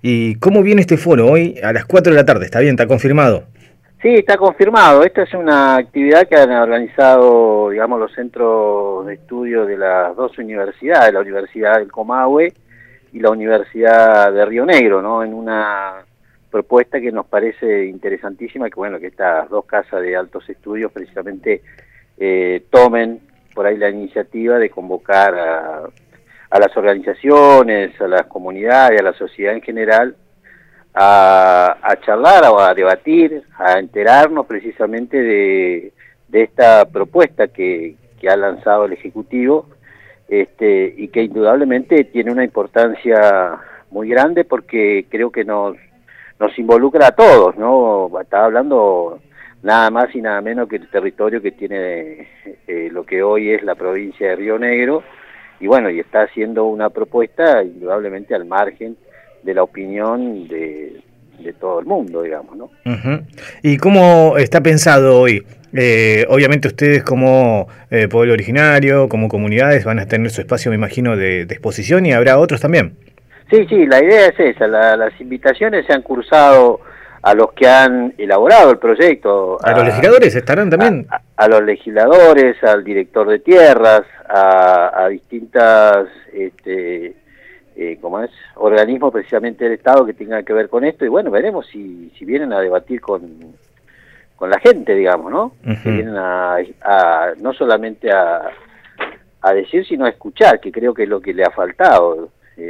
¿Y cómo viene este foro? Hoy a las 4 de la tarde, ¿está bien? ¿Está confirmado? Sí, está confirmado. Esta es una actividad que han organizado, digamos, los centros de estudio de las dos universidades, la Universidad del Comahue y la Universidad de Río Negro, ¿no? En una propuesta que nos parece interesantísima, que bueno, que estas dos casas de altos estudios precisamente tomen por ahí la iniciativa de convocar a las organizaciones, a las comunidades, a la sociedad en general, a charlar o a debatir, a enterarnos precisamente de esta propuesta que ha lanzado el Ejecutivo, y que indudablemente tiene una importancia muy grande porque creo que nos involucra a todos, ¿no? Estaba hablando nada más y nada menos que el territorio que tiene lo que hoy es la provincia de Río Negro, y bueno, y está haciendo una propuesta indudablemente al margen de la opinión de todo el mundo, digamos, ¿no? Ujú. ¿Y cómo está pensado hoy? Obviamente ustedes como pueblo originario, como comunidades, van a tener su espacio, me imagino, de exposición y habrá otros también. Sí, sí, la idea es esa. Las invitaciones se han cursado a los que han elaborado el proyecto, ¿A los legisladores estarán también? a los legisladores, al director de tierras, a distintas, ¿cómo es? Organismos precisamente del Estado que tengan que ver con esto, y bueno, veremos si vienen a debatir con la gente, digamos, ¿no? Que Ujú. vienen no solamente a decir, sino a escuchar, que creo que es lo que le ha faltado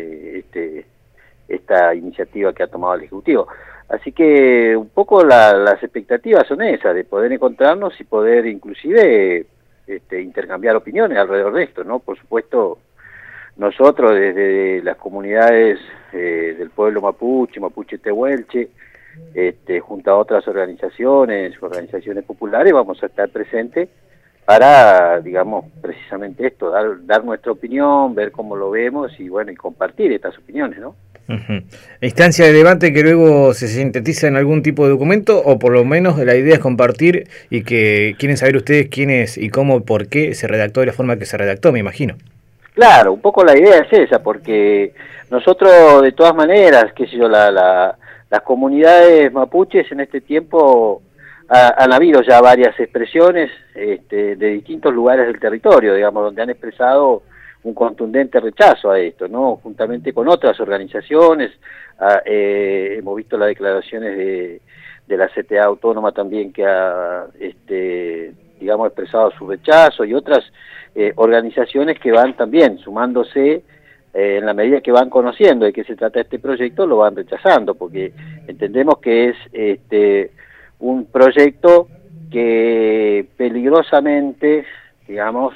esta iniciativa que ha tomado el Ejecutivo. Así que un poco las expectativas son esas, de poder encontrarnos y poder inclusive intercambiar opiniones alrededor de esto, ¿no? Por supuesto, nosotros desde las comunidades del pueblo mapuche, mapuche tehuelche, junto a otras organizaciones populares, vamos a estar presentes para, digamos, precisamente esto, dar nuestra opinión, ver cómo lo vemos y bueno, y compartir estas opiniones, ¿no? Ujú. ¿Instancia de debate que luego se sintetiza en algún tipo de documento o por lo menos la idea es compartir y que quieren saber ustedes quién es y cómo, por qué se redactó de la forma que se redactó, me imagino? Claro, un poco la idea es esa, porque nosotros de todas maneras, qué sé yo, las comunidades mapuches en este tiempo han habido ya varias expresiones de distintos lugares del territorio, digamos, donde han expresado un contundente rechazo a esto, ¿no? Juntamente con otras organizaciones, hemos visto las declaraciones de la CTA Autónoma también que ha, digamos, expresado su rechazo, y otras organizaciones que van también sumándose en la medida que van conociendo de qué se trata este proyecto, lo van rechazando, porque entendemos que es un proyecto que peligrosamente, digamos,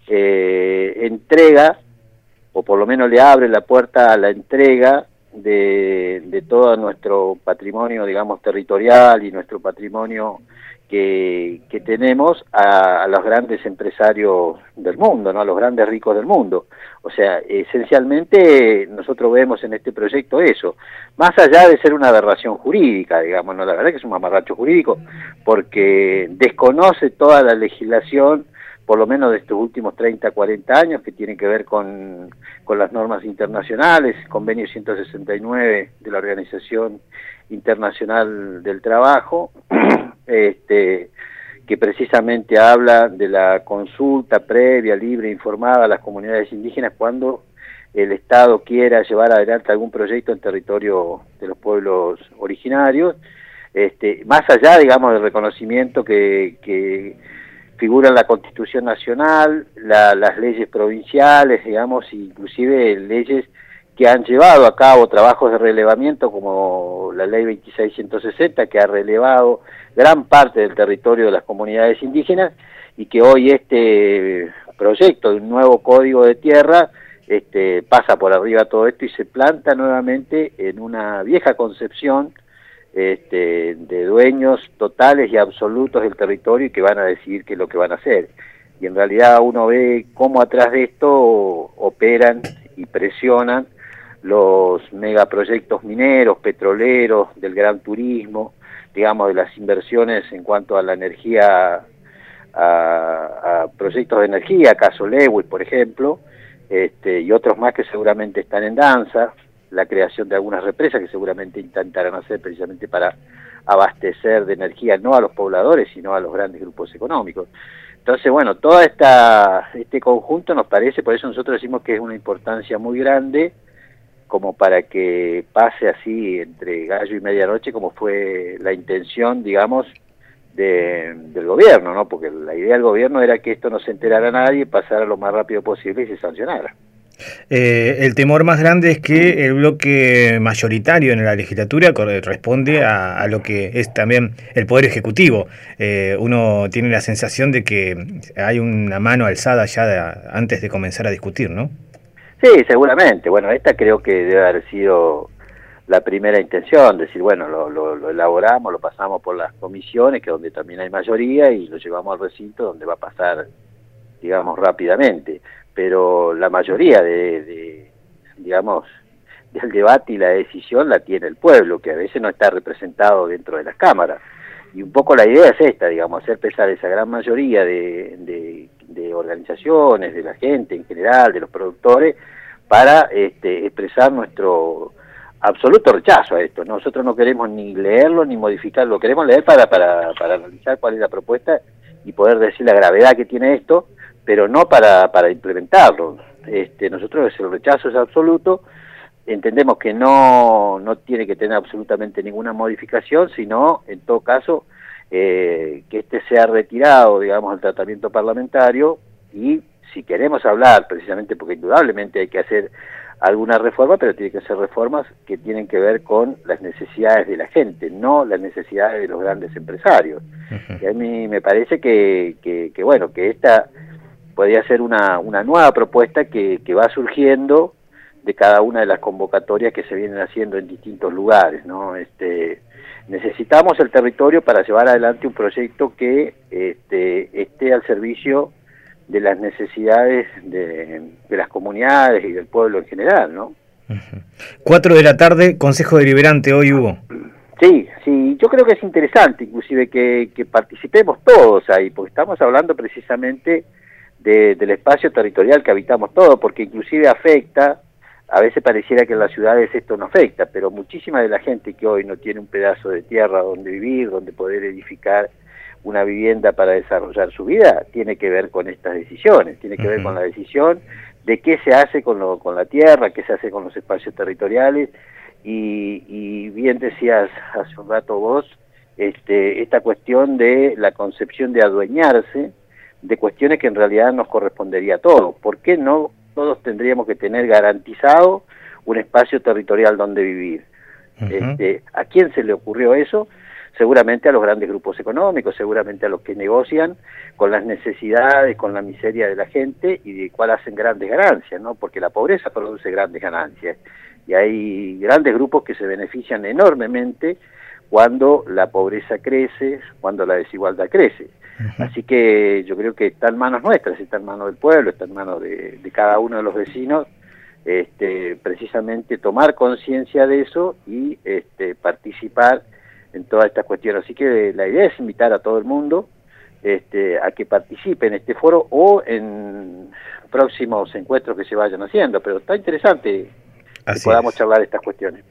entrega, o por lo menos le abre la puerta a la entrega de todo nuestro patrimonio, digamos, territorial y nuestro patrimonio que tenemos a los grandes empresarios del mundo, ¿no? A los grandes ricos del mundo. O sea, esencialmente nosotros vemos en este proyecto eso, más allá de ser una aberración jurídica, digamos, ¿no? La verdad que es un mamarracho jurídico, porque desconoce toda la legislación, por lo menos de estos últimos 30, 40 años, que tienen que ver con las normas internacionales, convenio 169 de la Organización Internacional del Trabajo, que precisamente habla de la consulta previa, libre e informada a las comunidades indígenas cuando el Estado quiera llevar adelante algún proyecto en territorio de los pueblos originarios, más allá, digamos, del reconocimiento que figura en la Constitución Nacional, las leyes provinciales, digamos, inclusive leyes que han llevado a cabo trabajos de relevamiento como la ley 2660, que ha relevado gran parte del territorio de las comunidades indígenas, y que hoy este proyecto de un nuevo código de tierra pasa por arriba todo esto y se planta nuevamente en una vieja concepción de dueños totales y absolutos del territorio, y que van a decidir qué es lo que van a hacer. Y en realidad uno ve cómo atrás de esto operan y presionan los megaproyectos mineros, petroleros, del gran turismo, digamos, de las inversiones en cuanto a la energía, a proyectos de energía, caso Lewis, por ejemplo, y otros más que seguramente están en danza, la creación de algunas represas que seguramente intentarán hacer precisamente para abastecer de energía no a los pobladores, sino a los grandes grupos económicos. Entonces, bueno, todo este conjunto nos parece, por eso nosotros decimos que es una importancia muy grande, como para que pase así entre gallo y medianoche, como fue la intención, digamos, del gobierno, ¿no? Porque la idea del gobierno era que esto no se enterara nadie, pasara lo más rápido posible y se sancionara. El temor más grande es que el bloque mayoritario en la legislatura responde a lo que es también el Poder Ejecutivo. Uno tiene la sensación de que hay una mano alzada ya antes de comenzar a discutir, ¿no? Sí, seguramente. Bueno, esta creo que debe haber sido la primera intención, decir, bueno, lo elaboramos, lo pasamos por las comisiones, que donde también hay mayoría, y lo llevamos al recinto donde va a pasar, digamos, rápidamente. Pero la mayoría digamos, del debate y la decisión la tiene el pueblo, que a veces no está representado dentro de las cámaras. Y un poco la idea es esta, digamos, hacer pesar esa gran mayoría de organizaciones, de la gente en general, de los productores, para expresar nuestro absoluto rechazo a esto. Nosotros no queremos ni leerlo ni modificarlo, queremos leer para analizar cuál es la propuesta y poder decir la gravedad que tiene esto, pero no para implementarlo. Nosotros el rechazo es absoluto, entendemos que no tiene que tener absolutamente ninguna modificación, sino, en todo caso, que sea retirado, digamos, del tratamiento parlamentario, y si queremos hablar, precisamente porque indudablemente hay que hacer alguna reforma, pero tiene que ser reformas que tienen que ver con las necesidades de la gente, no las necesidades de los grandes empresarios. Y a mí me parece que bueno, que esta podría ser una nueva propuesta que va surgiendo de cada una de las convocatorias que se vienen haciendo en distintos lugares, ¿no? Necesitamos el territorio para llevar adelante un proyecto que esté al servicio de las necesidades de las comunidades y del pueblo en general, ¿no? 4 de la tarde, Consejo Deliberante, hoy hubo. Sí, yo creo que es interesante inclusive que participemos todos ahí, porque estamos hablando precisamente del espacio territorial que habitamos todos, porque inclusive afecta, a veces pareciera que en las ciudades esto no afecta, pero muchísima de la gente que hoy no tiene un pedazo de tierra donde vivir, donde poder edificar una vivienda para desarrollar su vida, tiene que ver con estas decisiones, tiene que ver con la decisión de qué se hace con la tierra, qué se hace con los espacios territoriales, y bien decías hace un rato vos, esta cuestión de la concepción de adueñarse de cuestiones que en realidad nos correspondería a todos. ¿Por qué no todos tendríamos que tener garantizado un espacio territorial donde vivir? ¿A quién se le ocurrió eso? Seguramente a los grandes grupos económicos, seguramente a los que negocian con las necesidades, con la miseria de la gente y de cuál hacen grandes ganancias, ¿no? Porque la pobreza produce grandes ganancias y hay grandes grupos que se benefician enormemente cuando la pobreza crece, cuando la desigualdad crece. Así que yo creo que está en manos nuestras, está en manos del pueblo, está en manos de cada uno de los vecinos, precisamente tomar conciencia de eso y participar en todas estas cuestiones. Así que la idea es invitar a todo el mundo a que participe en este foro o en próximos encuentros que se vayan haciendo, pero está interesante que podamos charlar estas cuestiones.